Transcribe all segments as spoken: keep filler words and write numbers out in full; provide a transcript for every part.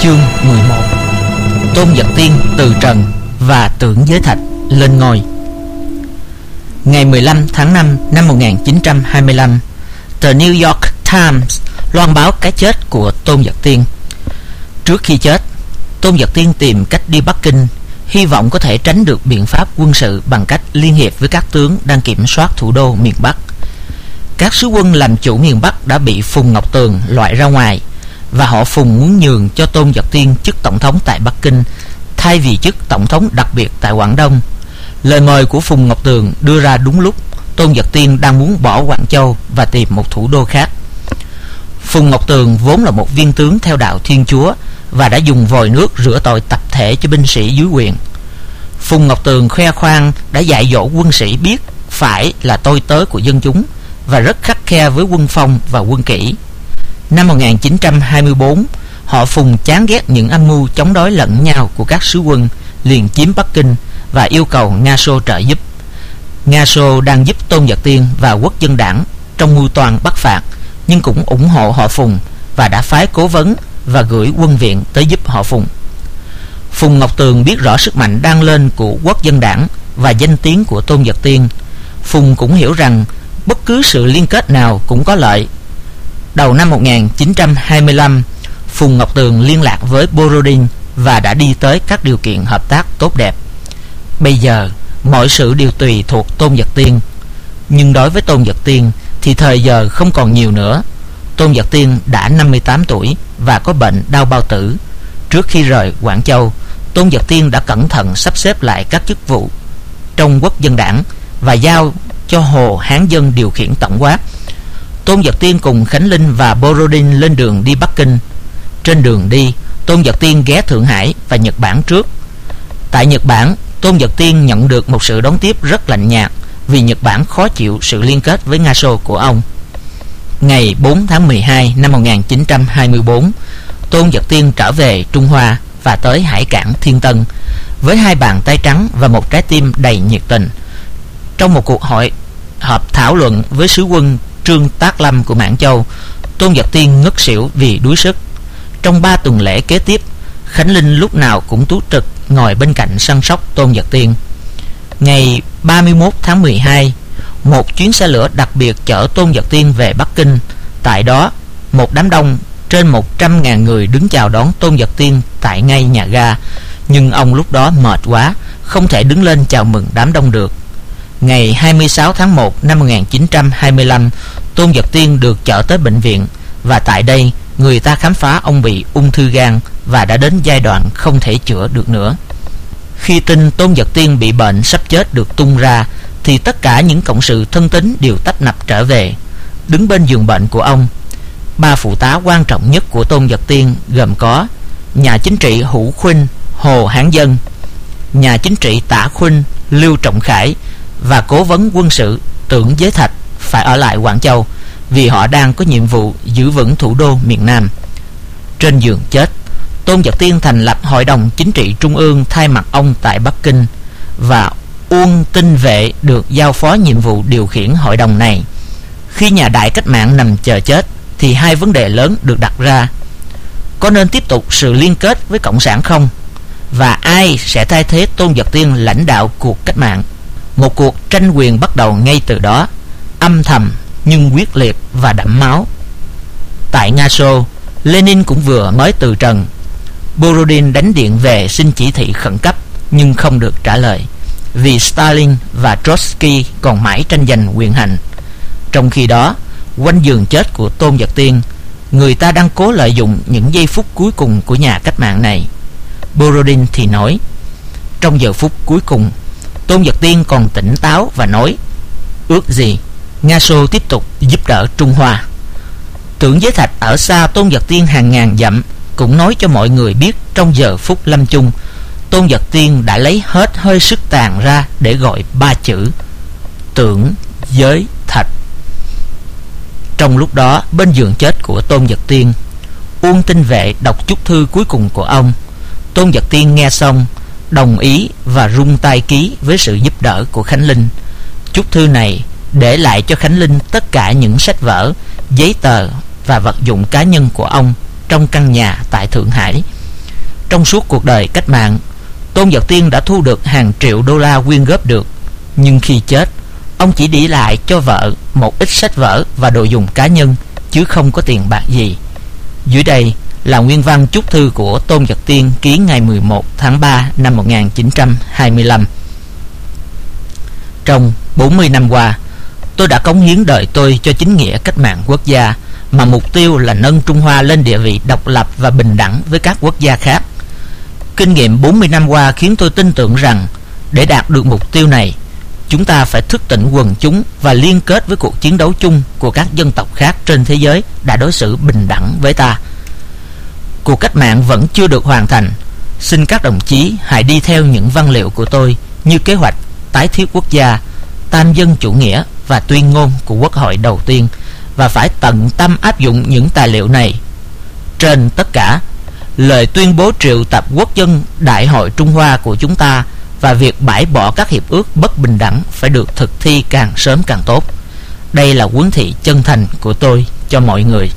Chương mười một. Tôn Vật Tiên từ trần và Tưởng Giới Thạch lên ngôi. Ngày mười lăm tháng năm năm một nghìn chín trăm hai mươi lăm, tờ New York Times loan báo cái chết của Tôn Vật Tiên. Trước khi chết, Tôn Vật Tiên tìm cách đi Bắc Kinh, hy vọng có thể tránh được biện pháp quân sự bằng cách liên hiệp với các tướng đang kiểm soát thủ đô miền Bắc. Các sứ quân làm chủ miền Bắc đã bị Phùng Ngọc Tường loại ra ngoài, và họ Phùng muốn nhường cho Tôn Vật Tiên chức tổng thống tại Bắc Kinh thay vì chức tổng thống đặc biệt tại Quảng Đông. Lời mời của Phùng Ngọc Tường đưa ra đúng lúc Tôn Vật Tiên đang muốn bỏ Quảng Châu và tìm một thủ đô khác. Phùng Ngọc Tường vốn là một viên tướng theo đạo Thiên Chúa và đã dùng vòi nước rửa tội tập thể cho binh sĩ dưới quyền. Phùng Ngọc Tường khoe khoang đã dạy dỗ quân sĩ biết phải là tôi tớ của dân chúng và rất khắt khe với quân phong và quân kỷ. Năm một nghìn chín trăm hai mươi tư, họ Phùng chán ghét những âm mưu chống đối lẫn nhau của các sứ quân, liền chiếm Bắc Kinh và yêu cầu Nga Xô trợ giúp. Nga Xô đang giúp Tôn Vật Tiên và Quốc dân đảng trong mưu toan Bắc phạt, nhưng cũng ủng hộ họ Phùng và đã phái cố vấn và gửi quân viện tới giúp họ Phùng. Phùng Ngọc Tường biết rõ sức mạnh đang lên của Quốc dân đảng và danh tiếng của Tôn Vật Tiên. Phùng cũng hiểu rằng bất cứ sự liên kết nào cũng có lợi. Đầu năm một nghìn chín trăm hai mươi lăm, Phùng Ngọc Tường liên lạc với Borodin và đã đi tới các điều kiện hợp tác tốt đẹp. Bây giờ mọi sự đều tùy thuộc Tôn Vật Tiên, nhưng đối với Tôn Vật Tiên thì thời giờ không còn nhiều nữa. Tôn Vật Tiên đã năm mươi tám tuổi và có bệnh đau bao tử. Trước khi rời Quảng Châu, Tôn Vật Tiên đã cẩn thận sắp xếp lại các chức vụ trong Quốc dân đảng và giao cho Hồ Hán Dân điều khiển tổng quát. Tôn Vật Tiên cùng Khánh Linh và Borodin lên đường đi Bắc Kinh. Trên đường đi, Tôn Vật Tiên ghé Thượng Hải và Nhật Bản trước. Tại Nhật Bản, Tôn Vật Tiên nhận được một sự đón tiếp rất lạnh nhạt vì Nhật Bản khó chịu sự liên kết với Nga Xô của ông. Ngày bốn tháng mười hai năm một nghìn chín trăm hai mươi tư, Tôn Vật Tiên trở về Trung Hoa và tới hải cảng Thiên Tân với hai bàn tay trắng và một trái tim đầy nhiệt tình. Trong một cuộc hội họp thảo luận với sứ quân Trương Tác Lâm của Mãn Châu, Tôn Vật Tiên ngất xỉu vì đuối sức. Trong ba tuần lễ kế tiếp, Khánh Linh lúc nào cũng túc trực ngồi bên cạnh săn sóc Tôn Vật Tiên. Ngày ba mươi mốt tháng mười hai, một chuyến xe lửa đặc biệt chở Tôn Vật Tiên về Bắc Kinh. Tại đó, một đám đông trên một trăm nghìn người đứng chào đón Tôn Vật Tiên tại ngay nhà ga, nhưng ông lúc đó mệt quá, không thể đứng lên chào mừng đám đông được. Ngày hai mươi sáu tháng một năm một nghìn chín trăm hai mươi lăm, Tôn Vật Tiên được chở tới bệnh viện và tại đây người ta khám phá ông bị ung thư gan và đã đến giai đoạn không thể chữa được nữa. Khi tin Tôn Vật Tiên bị bệnh sắp chết được tung ra thì tất cả những cộng sự thân tín đều tấp nập trở về, đứng bên giường bệnh của ông. Ba phụ tá quan trọng nhất của Tôn Vật Tiên gồm có nhà chính trị Hữu Khuynh, Hồ Hán Dân, nhà chính trị Tả Khuynh, Lưu Trọng Khải và cố vấn quân sự Tưởng Giới Thạch phải ở lại Quảng Châu vì họ đang có nhiệm vụ giữ vững thủ đô miền Nam. Trên giường chết, Tôn Vật Tiên thành lập Hội đồng Chính trị Trung ương thay mặt ông tại Bắc Kinh, và Uông Tinh Vệ được giao phó nhiệm vụ điều khiển hội đồng này. Khi nhà đại cách mạng nằm chờ chết thì hai vấn đề lớn được đặt ra: có nên tiếp tục sự liên kết với Cộng sản không? Và ai sẽ thay thế Tôn Vật Tiên lãnh đạo cuộc cách mạng? Một cuộc tranh quyền bắt đầu ngay từ đó, âm thầm nhưng quyết liệt và đẫm máu. Tại Nga Xô, Lenin cũng vừa mới từ trần. Borodin đánh điện về xin chỉ thị khẩn cấp nhưng không được trả lời, vì Stalin và Trotsky còn mãi tranh giành quyền hành. Trong khi đó, quanh giường chết của Tôn Vật Tiên, người ta đang cố lợi dụng những giây phút cuối cùng của nhà cách mạng này. Borodin thì nói, trong giờ phút cuối cùng, Tôn Vật Tiên còn tỉnh táo và nói, ước gì Nga Xô tiếp tục giúp đỡ Trung Hoa. Tưởng Giới Thạch ở xa Tôn Vật Tiên hàng ngàn dặm cũng nói cho mọi người biết trong giờ phút lâm chung, Tôn Vật Tiên đã lấy hết hơi sức tàn ra để gọi ba chữ Tưởng Giới Thạch. Trong lúc đó, bên giường chết của Tôn Vật Tiên, Uông Tinh Vệ đọc chúc thư cuối cùng của ông. Tôn Vật Tiên nghe xong, đồng ý và rung tay ký với sự giúp đỡ của Khánh Linh. Chúc thư này để lại cho Khánh Linh tất cả những sách vở, giấy tờ và vật dụng cá nhân của ông trong căn nhà tại Thượng Hải. Trong suốt cuộc đời cách mạng, Tôn Giật Tiên đã thu được hàng triệu đô la quyên góp được, nhưng khi chết, ông chỉ để lại cho vợ một ít sách vở và đồ dùng cá nhân, chứ không có tiền bạc gì. Dưới đây là nguyên văn chúc thư của Tôn Giật Tiên ký ngày mười một tháng ba năm một nghìn chín trăm hai mươi lăm. Trong bốn mươi năm qua, tôi đã cống hiến đời tôi cho chính nghĩa cách mạng quốc gia, mà mục tiêu là nâng Trung Hoa lên địa vị độc lập và bình đẳng với các quốc gia khác. Kinh nghiệm bốn mươi năm qua khiến tôi tin tưởng rằng để đạt được mục tiêu này, chúng ta phải thức tỉnh quần chúng và liên kết với cuộc chiến đấu chung của các dân tộc khác trên thế giới đã đối xử bình đẳng với ta. Cuộc cách mạng vẫn chưa được hoàn thành. Xin các đồng chí hãy đi theo những văn liệu của tôi, như kế hoạch tái thiết quốc gia, tam dân chủ nghĩa và tuyên ngôn của Quốc hội đầu tiên, và phải tận tâm áp dụng những tài liệu này. Trên tất cả, lời tuyên bố triệu tập quốc dân Đại hội Trung Hoa của chúng ta và việc bãi bỏ các hiệp ước bất bình đẳng phải được thực thi càng sớm càng tốt. Đây là huấn thị chân thành của tôi cho mọi người.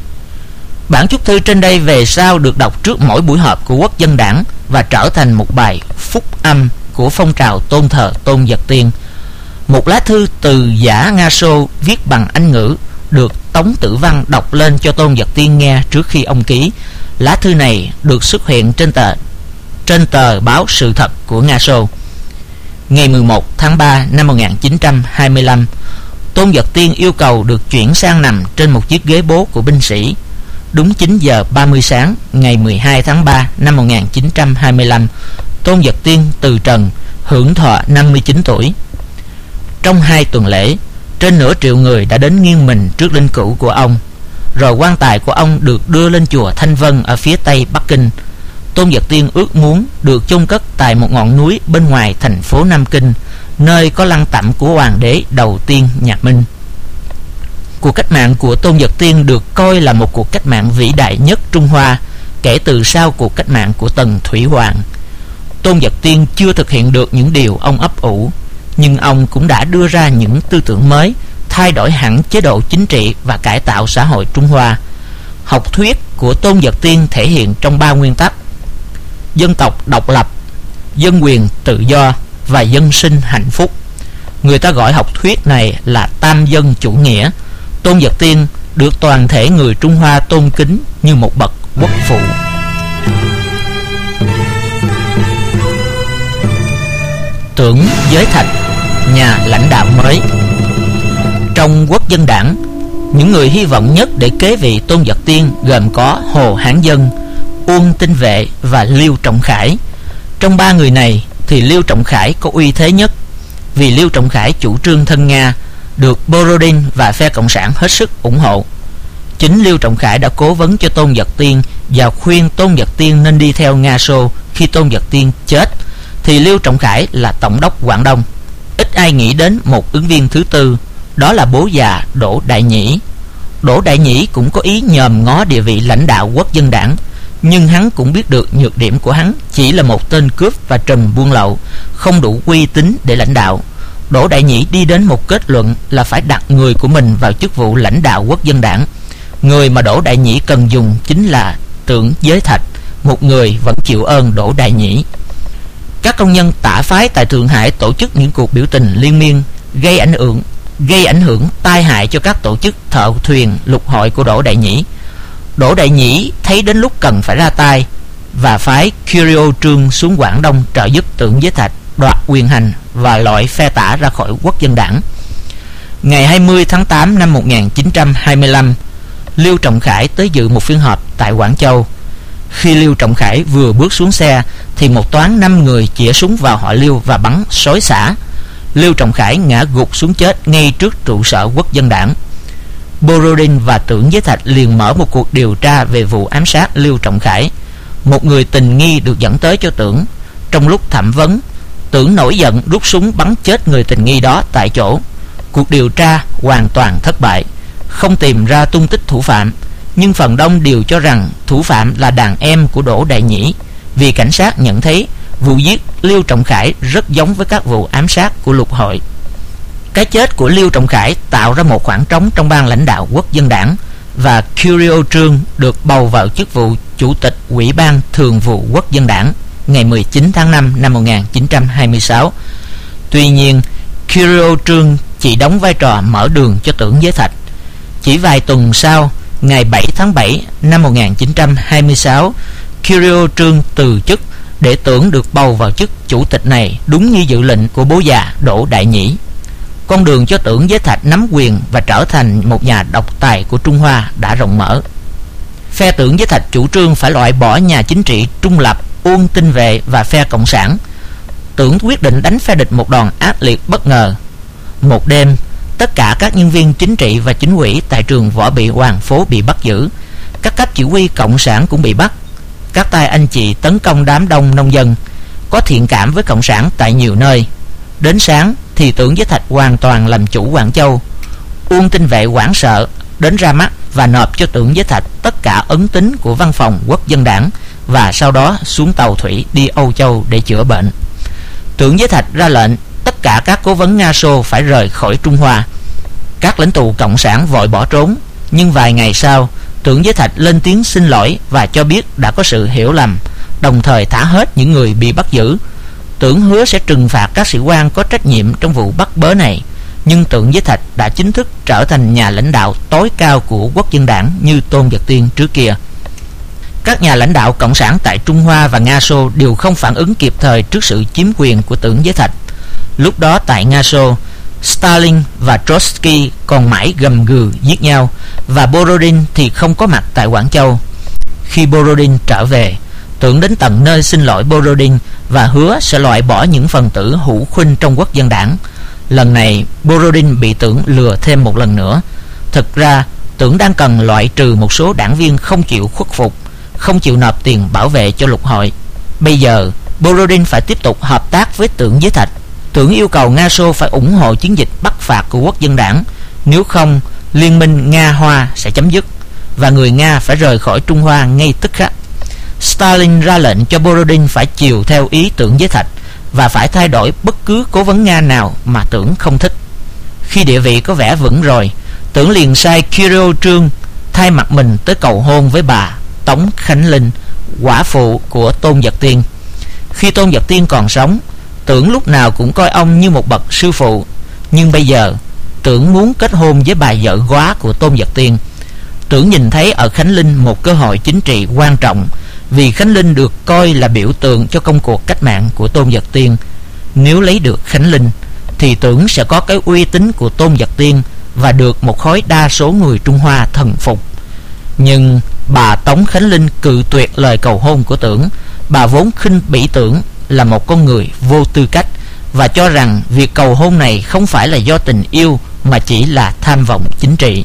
Bản chúc thư trên đây về sau được đọc trước mỗi buổi họp của Quốc dân Đảng và trở thành một bài phúc âm của phong trào tôn thờ Tôn Giật Tiên. Một lá thư từ giả Nga Xô viết bằng Anh ngữ được Tống Tử Văn đọc lên cho Tôn Giật Tiên nghe trước khi ông ký. Lá thư này được xuất hiện trên tờ trên tờ báo Sự Thật của Nga Xô. Ngày mười một tháng ba năm một nghìn chín trăm hai mươi lăm, Tôn Giật Tiên yêu cầu được chuyển sang nằm trên một chiếc ghế bố của binh sĩ. Đúng chín giờ ba mươi sáng ngày mười hai tháng ba năm một nghìn chín trăm hai mươi lăm, Tôn Giật Tiên từ trần, hưởng thọ năm mươi chín tuổi. Trong hai tuần lễ, trên nửa triệu người đã đến nghiêng mình trước linh cữu của ông. Rồi quan tài của ông được đưa lên chùa Thanh Vân ở phía tây Bắc Kinh. Tôn Giật Tiên ước muốn được chôn cất tại một ngọn núi bên ngoài thành phố Nam Kinh, nơi có lăng tẩm của hoàng đế đầu tiên nhà Minh. Cuộc cách mạng của Tôn Giật Tiên được coi là một cuộc cách mạng vĩ đại nhất Trung Hoa kể từ sau cuộc cách mạng của Tần Thủy Hoàng. Tôn Giật Tiên chưa thực hiện được những điều ông ấp ủ, nhưng ông cũng đã đưa ra những tư tưởng mới, thay đổi hẳn chế độ chính trị và cải tạo xã hội Trung Hoa. Học thuyết của Tôn Giật Tiên thể hiện trong ba nguyên tắc: dân tộc độc lập, dân quyền tự do và dân sinh hạnh phúc. Người ta gọi học thuyết này là tam dân chủ nghĩa. Tôn Giật Tiên được toàn thể người Trung Hoa tôn kính như một bậc quốc phụ. Tưởng Giới Thạch, nhà lãnh đạo mới. Trong Quốc dân Đảng, những người hy vọng nhất để kế vị Tôn Giật Tiên gồm có Hồ Hán Dân, Uông Tinh Vệ và Liêu Trọng Khải. Trong ba người này thì Liêu Trọng Khải có uy thế nhất, vì Liêu Trọng Khải chủ trương thân Nga, được Borodin và phe cộng sản hết sức ủng hộ. Chính Liêu Trọng Khải đã cố vấn cho Tôn Giật Tiên và khuyên Tôn Giật Tiên nên đi theo Nga Xô. Khi Tôn Giật Tiên chết thì Liêu Trọng Khải là tổng đốc Quảng Đông. Ít ai nghĩ đến một ứng viên thứ tư, đó là bố già Đỗ Đại Nhĩ. Đỗ Đại Nhĩ cũng có ý nhòm ngó địa vị lãnh đạo Quốc dân Đảng, nhưng hắn cũng biết được nhược điểm của hắn chỉ là một tên cướp và trùm buôn lậu, không đủ uy tín để lãnh đạo. Đỗ Đại Nhĩ đi đến một kết luận là phải đặt người của mình vào chức vụ lãnh đạo Quốc dân Đảng. Người mà Đỗ Đại Nhĩ cần dùng chính là Tưởng Giới Thạch, một người vẫn chịu ơn Đỗ Đại Nhĩ. Các công nhân tả phái tại Thượng Hải tổ chức những cuộc biểu tình liên miên, gây ảnh hưởng gây ảnh hưởng tai hại cho các tổ chức thợ thuyền lục hội của Đỗ Đại Nhĩ. Đỗ Đại Nhĩ thấy đến lúc cần phải ra tay và phái Curio Trương xuống Quảng Đông trợ giúp Tưởng Giới Thạch đoạt quyền hành và loại phe tả ra khỏi Quốc dân Đảng. Ngày hai mươi tháng tám năm một nghìn chín trăm hai mươi lăm, Liêu Trọng Khải tới dự một phiên họp tại Quảng Châu. Khi Liêu Trọng Khải vừa bước xuống xe thì một toán năm người chĩa súng vào họ Liêu và bắn xối xả. Liêu Trọng Khải ngã gục xuống chết ngay trước trụ sở Quốc dân Đảng. Borodin và Tưởng Giới Thạch liền mở một cuộc điều tra về vụ ám sát Liêu Trọng Khải. Một người tình nghi được dẫn tới cho Tưởng. Trong lúc thẩm vấn, Tưởng nổi giận rút súng bắn chết người tình nghi đó tại chỗ. Cuộc điều tra hoàn toàn thất bại, không tìm ra tung tích thủ phạm, nhưng phần đông đều cho rằng thủ phạm là đàn em của Đỗ Đại Nhĩ, vì cảnh sát nhận thấy vụ giết Liêu Trọng Khải rất giống với các vụ ám sát của lục hội. Cái chết của Liêu Trọng Khải tạo ra một khoảng trống trong ban lãnh đạo Quốc dân Đảng, và Curio Trương được bầu vào chức vụ Chủ tịch Ủy ban Thường vụ Quốc dân Đảng ngày mười chín tháng năm năm một nghìn chín trăm hai mươi sáu. Tuy nhiên, Kyrio Trương chỉ đóng vai trò mở đường cho Tưởng Giới Thạch. Chỉ vài tuần sau, ngày bảy tháng bảy năm một nghìn chín trăm hai mươi sáu, Kyrio Trương từ chức để Tưởng được bầu vào chức chủ tịch này, đúng như dự lệnh của bố già Đỗ Đại Nhĩ. Con đường cho Tưởng Giới Thạch nắm quyền và trở thành một nhà độc tài của Trung Hoa đã rộng mở. Phe Tưởng Giới Thạch chủ trương phải loại bỏ nhà chính trị trung lập Uông Tinh Vệ và phe Cộng sản. Tưởng quyết định đánh phe địch một đòn ác liệt bất ngờ. Một đêm, tất cả các nhân viên chính trị và chính ủy tại trường Võ Bị Hoàng Phố bị bắt giữ. Các cấp chỉ huy Cộng sản cũng bị bắt. Các tay anh chị tấn công đám đông nông dân có thiện cảm với Cộng sản tại nhiều nơi. Đến sáng thì Tưởng Giới Thạch hoàn toàn làm chủ Quảng Châu. Uông Tinh Vệ hoảng sợ đến ra mắt và nộp cho Tưởng Giới Thạch tất cả ấn tín của văn phòng Quốc dân Đảng, và sau đó xuống tàu thủy đi Âu Châu để chữa bệnh. Tưởng Giới Thạch ra lệnh tất cả các cố vấn Nga Xô phải rời khỏi Trung Hoa. Các lãnh tụ Cộng sản vội bỏ trốn, nhưng vài ngày sau, Tưởng Giới Thạch lên tiếng xin lỗi và cho biết đã có sự hiểu lầm, đồng thời thả hết những người bị bắt giữ. Tưởng hứa sẽ trừng phạt các sĩ quan có trách nhiệm trong vụ bắt bớ này, nhưng Tưởng Giới Thạch đã chính thức trở thành nhà lãnh đạo tối cao của Quốc dân Đảng như Tôn Vật Tiên trước kia. Các nhà lãnh đạo Cộng sản tại Trung Hoa và Nga Xô đều không phản ứng kịp thời trước sự chiếm quyền của Tưởng Giới Thạch. Lúc đó tại Nga Xô, Stalin và Trotsky còn mãi gầm gừ giết nhau, và Borodin thì không có mặt tại Quảng Châu. Khi Borodin trở về, Tưởng đến tận nơi xin lỗi Borodin và hứa sẽ loại bỏ những phần tử hữu khuynh trong Quốc dân Đảng. Lần này Borodin bị Tưởng lừa thêm một lần nữa. Thực ra Tưởng đang cần loại trừ một số đảng viên không chịu khuất phục, không chịu nộp tiền bảo vệ cho lục hội. Bây giờ Borodin phải tiếp tục hợp tác với Tưởng Giới Thạch. Tưởng yêu cầu Nga Xô phải ủng hộ chiến dịch bắt phạt của Quốc dân Đảng, nếu không liên minh Nga-Hoa sẽ chấm dứt và người Nga phải rời khỏi Trung Hoa ngay tức khắc. Stalin ra lệnh cho Borodin phải chiều theo ý Tưởng Giới Thạch và phải thay đổi bất cứ cố vấn Nga nào mà Tưởng không thích. Khi địa vị có vẻ vững rồi, Tưởng liền sai Kyrio Trương thay mặt mình tới cầu hôn với bà Tống Khánh Linh, quả phụ của Tôn Vật Tiên. Khi Tôn Vật Tiên còn sống, Tưởng lúc nào cũng coi ông như một bậc sư phụ, nhưng bây giờ Tưởng muốn kết hôn với bà vợ góa của Tôn Vật Tiên. Tưởng nhìn thấy ở Khánh Linh một cơ hội chính trị quan trọng, vì Khánh Linh được coi là biểu tượng cho công cuộc cách mạng của Tôn Vật Tiên. Nếu lấy được Khánh Linh thì Tưởng sẽ có cái uy tín của Tôn Vật Tiên và được một khối đa số người Trung Hoa thần phục. Nhưng bà Tống Khánh Linh cự tuyệt lời cầu hôn của Tưởng. Bà vốn khinh bỉ Tưởng là một con người vô tư cách và cho rằng việc cầu hôn này không phải là do tình yêu mà chỉ là tham vọng chính trị.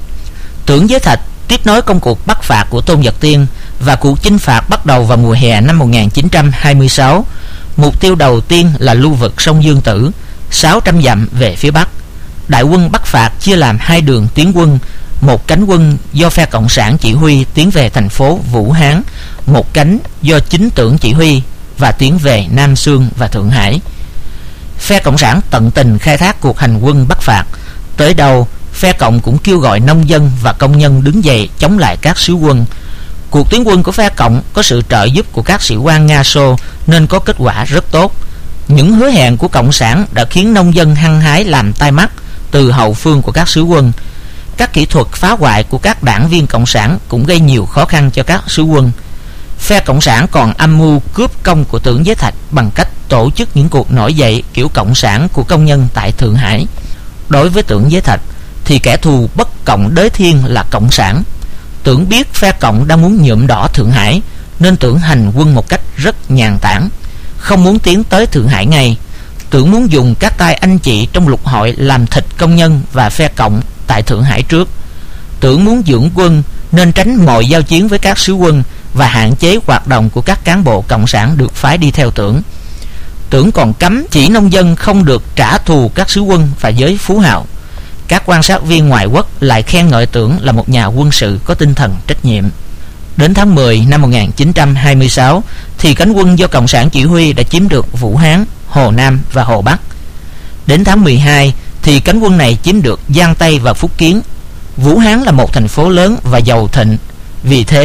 Tưởng Giới Thạch tiếp nối công cuộc bắt phạt của Tôn Vật Tiên, và cuộc chinh phạt bắt đầu vào mùa hè năm một nghìn chín trăm hai mươi sáu. Mục tiêu đầu tiên là lưu vực sông Dương Tử, sáu trăm dặm về phía bắc. Đại quân bắt phạt chia làm hai đường tiến quân, một cánh quân do phe Cộng sản chỉ huy tiến về thành phố Vũ Hán, một cánh do chính Tưởng chỉ huy và tiến về Nam Xương và Thượng Hải. Phe Cộng sản tận tình khai thác cuộc hành quân bắt phạt. Tới đâu, phe Cộng cũng kêu gọi nông dân và công nhân đứng dậy chống lại các sứ quân. Cuộc tiến quân của phe Cộng có sự trợ giúp của các sĩ quan Nga Xô nên có kết quả rất tốt. Những hứa hẹn của Cộng sản đã khiến nông dân hăng hái làm tai mắt từ hậu phương của các sứ quân. Các kỹ thuật phá hoại của các đảng viên Cộng sản cũng gây nhiều khó khăn cho các sứ quân. Phe Cộng sản còn âm mưu cướp công của Tưởng Giới Thạch bằng cách tổ chức những cuộc nổi dậy kiểu cộng sản của công nhân tại Thượng Hải. Đối với Tưởng Giới Thạch thì kẻ thù bất cộng đới thiên là Cộng sản. Tưởng biết phe Cộng đang muốn nhuộm đỏ Thượng Hải nên Tưởng hành quân một cách rất nhàn tản, không muốn tiến tới Thượng Hải ngay. Tưởng muốn dùng các tay anh chị trong lục hội làm thịt công nhân và phe Cộng tại Thượng Hải trước. Tưởng muốn dưỡng quân nên tránh mọi giao chiến với các sứ quân và hạn chế hoạt động của các cán bộ Cộng sản được phái đi theo Tưởng. Tưởng còn cấm chỉ nông dân không được trả thù các sứ quân và giới phú hào. Các quan sát viên ngoại quốc lại khen ngợi Tưởng là một nhà quân sự có tinh thần trách nhiệm. Đến tháng mười năm một nghìn chín trăm hai mươi sáu thì cánh quân do Cộng sản chỉ huy đã chiếm được Vũ Hán, Hồ Nam và Hồ Bắc. Đến tháng mười hai thì cánh quân này chiếm được Giang Tây và Phúc Kiến. Vũ Hán là một thành phố lớn và giàu thịnh, vì thế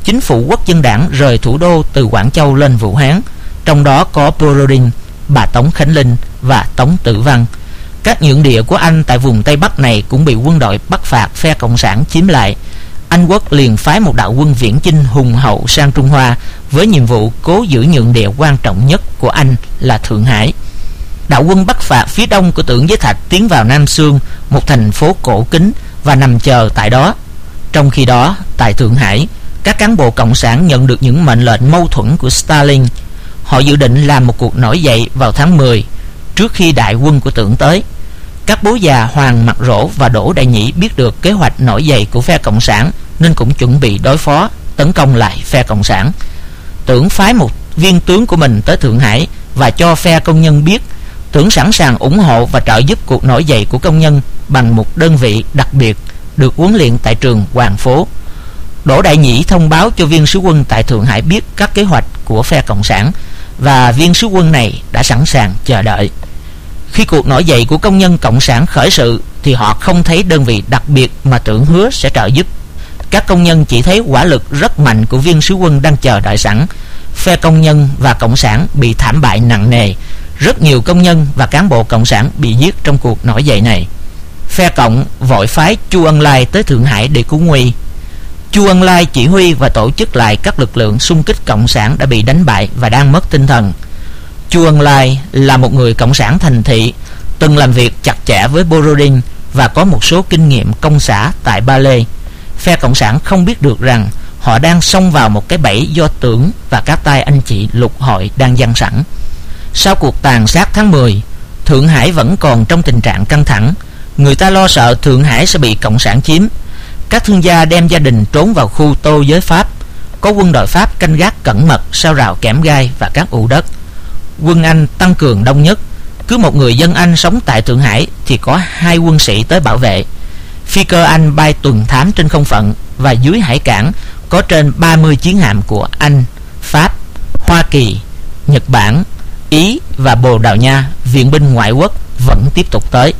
chính phủ quốc dân đảng rời thủ đô từ Quảng Châu lên Vũ Hán, trong đó có Borodin, bà Tống Khánh Linh và Tống Tử Văn. Các nhượng địa của Anh tại vùng Tây Bắc này cũng bị quân đội Bắc phạt phe Cộng sản chiếm lại. Anh Quốc liền phái một đạo quân viễn chinh hùng hậu sang Trung Hoa với nhiệm vụ cố giữ nhượng địa quan trọng nhất của Anh là Thượng Hải. Đạo quân Bắc phạt phía đông của Tưởng Giới Thạch tiến vào Nam Xương, một thành phố cổ kính, và nằm chờ tại đó. Trong khi đó, tại Thượng Hải, các cán bộ cộng sản nhận được những mệnh lệnh mâu thuẫn của Stalin. Họ dự định làm một cuộc nổi dậy vào tháng mười, trước khi đại quân của Tưởng tới. Các bố già Hoàng Mặt Rỗ và Đỗ Đại Nhĩ biết được kế hoạch nổi dậy của phe cộng sản nên cũng chuẩn bị đối phó, tấn công lại phe cộng sản. Tưởng phái một viên tướng của mình tới Thượng Hải và cho phe công nhân biết Tưởng sẵn sàng ủng hộ và trợ giúp cuộc nổi dậy của công nhân bằng một đơn vị đặc biệt được huấn luyện tại trường Hoàng Phố. Đỗ Đại Nhĩ thông báo cho viên sứ quân tại Thượng Hải biết các kế hoạch của phe cộng sản, và viên sứ quân này đã sẵn sàng chờ đợi. Khi cuộc nổi dậy của công nhân cộng sản khởi sự thì họ không thấy đơn vị đặc biệt mà Tưởng hứa sẽ trợ giúp. Các công nhân chỉ thấy quả lực rất mạnh của viên sứ quân đang chờ đợi sẵn. Phe công nhân và cộng sản bị thảm bại nặng nề. Rất nhiều công nhân và cán bộ cộng sản bị giết trong cuộc nổi dậy này. Phe cộng vội phái Chu Ân Lai tới Thượng Hải để cứu nguy. Chu Ân Lai chỉ huy và tổ chức lại các lực lượng xung kích cộng sản đã bị đánh bại và đang mất tinh thần. Chu Ân Lai là một người cộng sản thành thị, từng làm việc chặt chẽ với Borodin và có một số kinh nghiệm công xã tại Ba Lê. Phe cộng sản không biết được rằng họ đang xông vào một cái bẫy do Tưởng và các tay anh chị lục hội đang dang sẵn. Sau cuộc tàn sát tháng mười, Thượng Hải vẫn còn trong tình trạng căng thẳng. Người ta lo sợ Thượng Hải sẽ bị cộng sản chiếm. Các thương gia đem gia đình trốn vào khu Tô Giới Pháp. Có quân đội Pháp canh gác cẩn mật sau rào kẽm gai và các ụ đất. Quân Anh tăng cường đông nhất. Cứ một người dân Anh sống tại Thượng Hải thì có hai quân sĩ tới bảo vệ. Phi cơ Anh bay tuần thám trên không phận, và dưới hải cảng có trên ba mươi chiến hạm của Anh, Pháp, Hoa Kỳ, Nhật Bản, Ý và Bồ Đào Nha, viện binh ngoại quốc vẫn tiếp tục tới.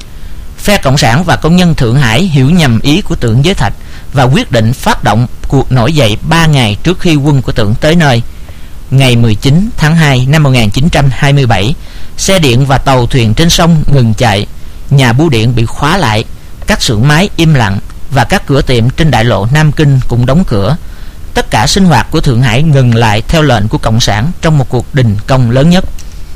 Phe cộng sản và công nhân Thượng Hải hiểu nhầm ý của Tưởng Giới Thạch và quyết định phát động cuộc nổi dậy ba ngày trước khi quân của Tưởng tới nơi. Ngày mười chín tháng hai năm một nghìn chín trăm hai mươi bảy, xe điện và tàu thuyền trên sông ngừng chạy, nhà bưu điện bị khóa lại, các xưởng máy im lặng và các cửa tiệm trên đại lộ Nam Kinh cũng đóng cửa. Tất cả sinh hoạt của Thượng Hải ngừng lại theo lệnh của cộng sản trong một cuộc đình công lớn nhất.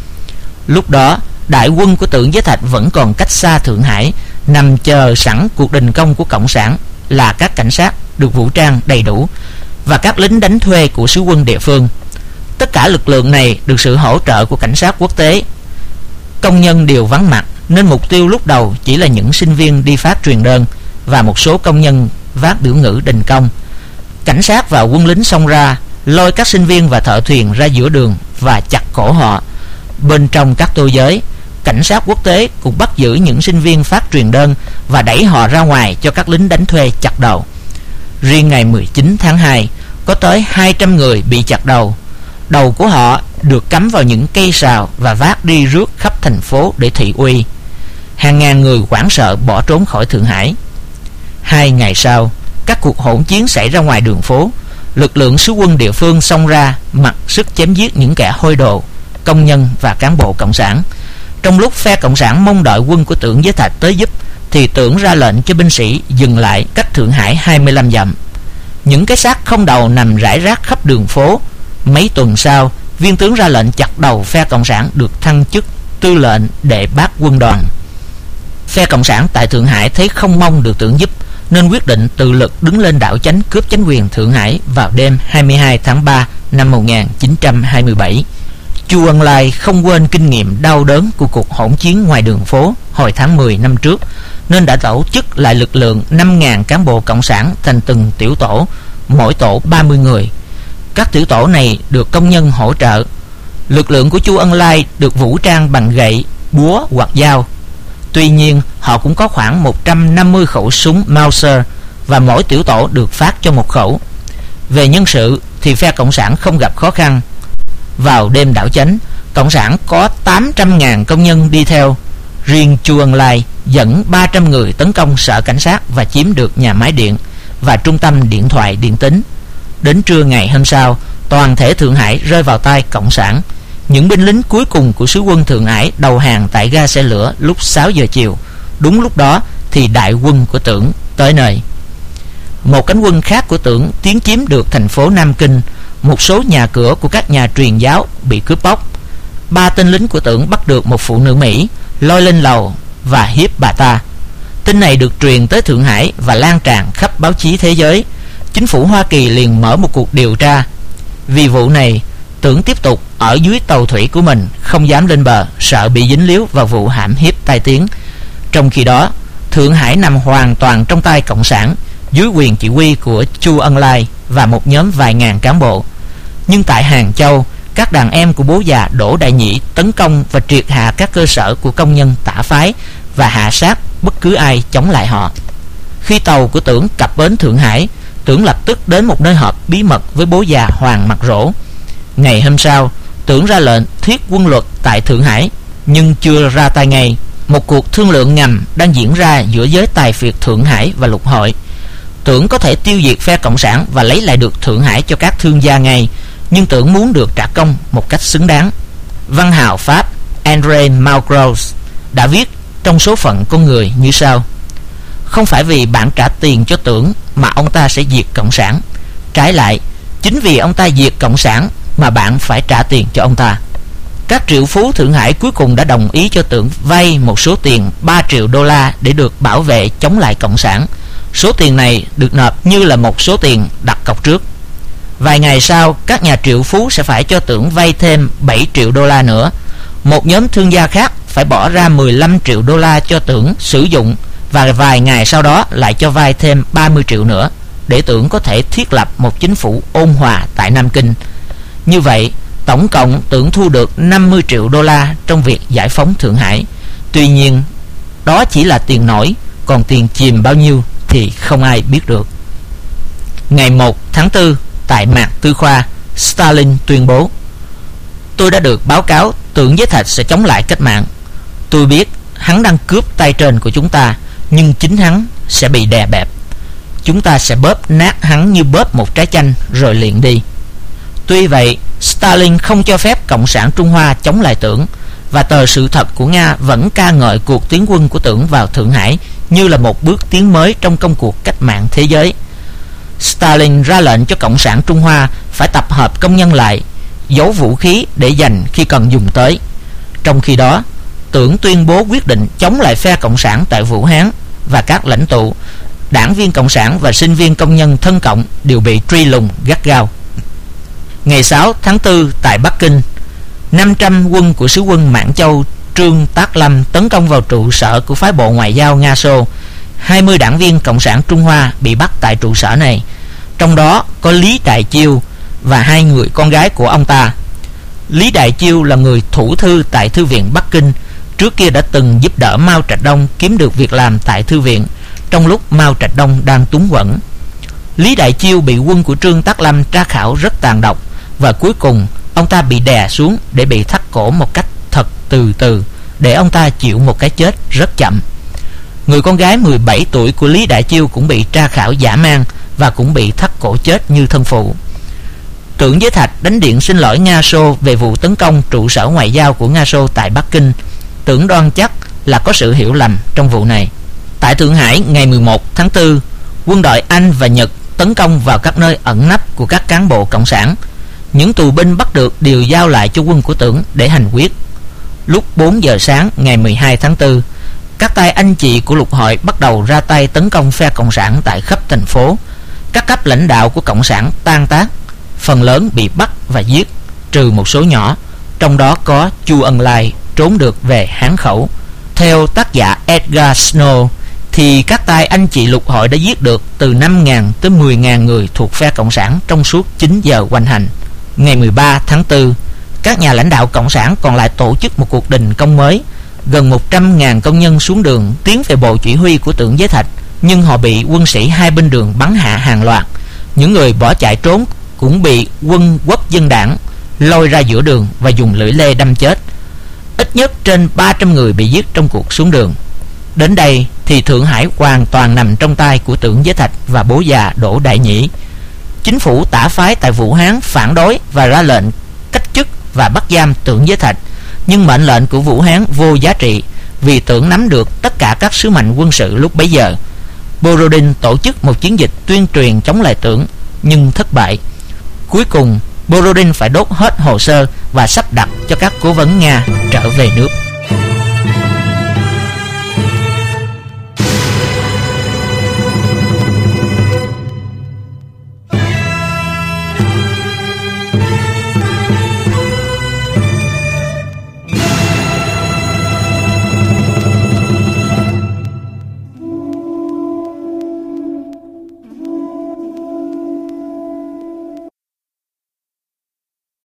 Lúc đó, đại quân của Tưởng Giới Thạch vẫn còn cách xa Thượng Hải, nằm chờ sẵn cuộc đình công của cộng sản là các cảnh sát được vũ trang đầy đủ và các lính đánh thuê của sứ quân địa phương. Tất cả lực lượng này được sự hỗ trợ của cảnh sát quốc tế. Công nhân đều vắng mặt nên mục tiêu lúc đầu chỉ là những sinh viên đi phát truyền đơn và một số công nhân vác biểu ngữ đình công. Cảnh sát và quân lính xông ra, lôi các sinh viên và thợ thuyền ra giữa đường và chặt cổ họ. Bên trong các tô giới, cảnh sát quốc tế cũng bắt giữ những sinh viên phát truyền đơn và đẩy họ ra ngoài cho các lính đánh thuê chặt đầu. Riêng ngày mười chín tháng hai, có tới hai trăm người bị chặt đầu. Đầu của họ được cắm vào những cây sào và vác đi rước khắp thành phố để thị uy. Hàng ngàn người hoảng sợ bỏ trốn khỏi Thượng Hải. Hai ngày sau, các cuộc hỗn chiến xảy ra ngoài đường phố. Lực lượng sứ quân địa phương xông ra mặc sức chém giết những kẻ hôi đồ, công nhân và cán bộ cộng sản. Trong lúc phe cộng sản mong đợi quân của Tưởng Giới Thạch tới giúp thì Tưởng ra lệnh cho binh sĩ dừng lại cách Thượng Hải hai mươi lăm dặm. Những cái xác không đầu nằm rải rác khắp đường phố. Mấy tuần sau, viên tướng ra lệnh chặt đầu phe cộng sản được thăng chức tư lệnh đệ bác quân đoàn. Phe cộng sản tại Thượng Hải thấy không mong được Tưởng giúp nên quyết định tự lực đứng lên đảo chánh cướp chính quyền Thượng Hải vào đêm hai mươi hai tháng ba năm một nghìn chín trăm hai mươi bảy. Chu Ân Lai không quên kinh nghiệm đau đớn của cuộc hỗn chiến ngoài đường phố hồi tháng mười năm trước nên đã tổ chức lại lực lượng năm nghìn cán bộ cộng sản thành từng tiểu tổ, mỗi tổ ba mươi người. Các tiểu tổ này được công nhân hỗ trợ. Lực lượng của Chu Ân Lai được vũ trang bằng gậy, búa hoặc dao. Tuy nhiên, họ cũng có khoảng một trăm năm mươi khẩu súng Mauser và mỗi tiểu tổ được phát cho một khẩu. Về nhân sự thì phe cộng sản không gặp khó khăn. Vào đêm đảo chánh, cộng sản có tám trăm nghìn công nhân đi theo. Riêng Chu Ân Lai dẫn ba trăm người tấn công sở cảnh sát và chiếm được nhà máy điện và trung tâm điện thoại điện tính. Đến trưa ngày hôm sau, toàn thể Thượng Hải rơi vào tay Cộng sản. Những binh lính cuối cùng của sứ quân Thượng Hải đầu hàng tại ga xe lửa lúc sáu giờ chiều. Đúng lúc đó thì đại quân của Tưởng tới nơi. Một cánh quân khác của Tưởng tiến chiếm được thành phố Nam Kinh. Một số nhà cửa của các nhà truyền giáo bị cướp bóc. Ba tên lính của Tưởng bắt được một phụ nữ Mỹ, lôi lên lầu và hiếp bà ta. Tin này được truyền tới Thượng Hải và lan tràn khắp báo chí thế giới. Chính phủ Hoa Kỳ liền mở một cuộc điều tra. Vì vụ này, Tưởng tiếp tục ở dưới tàu thủy của mình, không dám lên bờ, sợ bị dính líu vào vụ hãm hiếp tai tiếng. Trong khi đó, Thượng Hải nằm hoàn toàn trong tay Cộng sản, dưới quyền chỉ huy của Chu Ân Lai và một nhóm vài ngàn cán bộ. Nhưng tại Hàng Châu, các đàn em của bố già Đỗ Đại Nhĩ tấn công và triệt hạ các cơ sở của công nhân tả phái và hạ sát bất cứ ai chống lại họ. Khi tàu của Tưởng cập bến Thượng Hải, Tưởng lập tức đến một nơi họp bí mật với bố già Hoàng Mặt Rỗ. Ngày hôm sau, Tưởng ra lệnh thiết quân luật tại Thượng Hải, nhưng chưa ra tay ngay. Một cuộc thương lượng ngầm đang diễn ra giữa giới tài phiệt Thượng Hải và Lục Hội. Tưởng có thể tiêu diệt phe Cộng sản và lấy lại được Thượng Hải cho các thương gia ngay, nhưng Tưởng muốn được trả công một cách xứng đáng. Văn hào Pháp André Malraux đã viết trong Số phận con người như sau: không phải vì bạn trả tiền cho Tưởng mà ông ta sẽ diệt Cộng sản. Trái lại, chính vì ông ta diệt Cộng sản mà bạn phải trả tiền cho ông ta. Các triệu phú Thượng Hải cuối cùng đã đồng ý cho Tưởng vay một số tiền ba triệu đô la để được bảo vệ chống lại Cộng sản. Số tiền này được nộp như là một số tiền đặt cọc trước. Vài ngày sau, các nhà triệu phú sẽ phải cho Tưởng vay thêm bảy triệu đô la nữa. Một nhóm thương gia khác phải bỏ ra mười lăm triệu đô la cho Tưởng sử dụng, và vài ngày sau đó lại cho vay thêm ba mươi triệu nữa, để Tưởng có thể thiết lập một chính phủ ôn hòa tại Nam Kinh. Như vậy, tổng cộng Tưởng thu được năm mươi triệu đô la trong việc giải phóng Thượng Hải. Tuy nhiên, đó chỉ là tiền nổi, còn tiền chìm bao nhiêu thì không ai biết được. Ngày một tháng tư, tại Mạc Tư Khoa, Stalin tuyên bố: tôi đã được báo cáo Tưởng Giới Thạch sẽ chống lại cách mạng. Tôi biết hắn đang cướp tay trên của chúng ta, nhưng chính hắn sẽ bị đè bẹp. Chúng ta sẽ bóp nát hắn như bóp một trái chanh rồi liền đi. Tuy vậy, Stalin không cho phép Cộng sản Trung Hoa chống lại Tưởng, và tờ Sự Thật của Nga vẫn ca ngợi cuộc tiến quân của Tưởng vào Thượng Hải như là một bước tiến mới trong công cuộc cách mạng thế giới. Stalin ra lệnh cho Cộng sản Trung Hoa phải tập hợp công nhân lại, giấu vũ khí để dành khi cần dùng tới. Trong khi đó, Tưởng tuyên bố quyết định chống lại phe Cộng sản tại Vũ Hán, và các lãnh tụ, đảng viên Cộng sản và sinh viên công nhân thân Cộng đều bị truy lùng gắt gao. Ngày sáu tháng tư, tại Bắc Kinh, năm trăm quân của sứ quân Mãn Châu Trương Tác Lâm tấn công vào trụ sở của phái bộ ngoại giao Nga Xô. hai mươi đảng viên Cộng sản Trung Hoa bị bắt tại trụ sở này, trong đó có Lý Đại Chiêu và hai người con gái của ông ta. Lý Đại Chiêu là người thủ thư tại Thư viện Bắc Kinh, trước kia đã từng giúp đỡ Mao Trạch Đông kiếm được việc làm tại thư viện trong lúc Mao Trạch Đông đang túng quẫn. Lý Đại Chiêu bị quân của Trương Tác Lâm tra khảo rất tàn độc, và cuối cùng ông ta bị đè xuống để bị thắt cổ một cách thật từ từ, để ông ta chịu một cái chết rất chậm. Người con gái mười bảy tuổi của Lý Đại Chiêu cũng bị tra khảo dã man và cũng bị thắt cổ chết như thân phụ. Tưởng Giới Thạch đánh điện xin lỗi Nga Xô về vụ tấn công trụ sở ngoại giao của Nga Xô tại Bắc Kinh. Tưởng đoan chắc là có sự hiểu lầm trong vụ này. Tại Thượng Hải, ngày mười một tháng tư, quân đội Anh và Nhật tấn công vào các nơi ẩn nấp của các cán bộ cộng sản. Những tù binh bắt được đều giao lại cho quân của Tưởng để hành quyết. Lúc bốn giờ sáng ngày mười hai tháng tư, các tay anh chị của Lục Hội bắt đầu ra tay tấn công phe cộng sản tại khắp thành phố. Các cấp lãnh đạo của cộng sản tan tác, phần lớn bị bắt và giết, trừ một số nhỏ, trong đó có Chu Ân Lai trốn được về Hán Khẩu. Theo tác giả Edgar Snow, thì các tay anh chị Lục Hội đã giết được từ năm nghìn tới mười nghìn người thuộc phe cộng sản trong suốt chín giờ hoành hành. Ngày mười ba tháng tư, các nhà lãnh đạo cộng sản còn lại tổ chức một cuộc đình công mới. Gần một trăm nghìn công nhân xuống đường tiến về bộ chỉ huy của Tưởng Giới Thạch, nhưng họ bị quân sĩ hai bên đường bắn hạ hàng loạt. Những người bỏ chạy trốn cũng bị quân Quốc dân đảng lôi ra giữa đường và dùng lưỡi lê đâm chết. Ít nhất trên ba trăm người bị giết trong cuộc xuống đường. Đến đây thì Thượng Hải hoàn toàn nằm trong tay của Tưởng Giới Thạch và bố già Đỗ Đại Nhĩ. Chính phủ tả phái tại Vũ Hán phản đối và ra lệnh cách chức và bắt giam Tưởng Giới Thạch, nhưng mệnh lệnh của Vũ Hán vô giá trị vì Tưởng nắm được tất cả các sứ mệnh quân sự lúc bấy giờ. Borodin tổ chức một chiến dịch tuyên truyền chống lại Tưởng nhưng thất bại. Cuối cùng Borodin phải đốt hết hồ sơ và sắp đặt cho các cố vấn Nga trở về nước.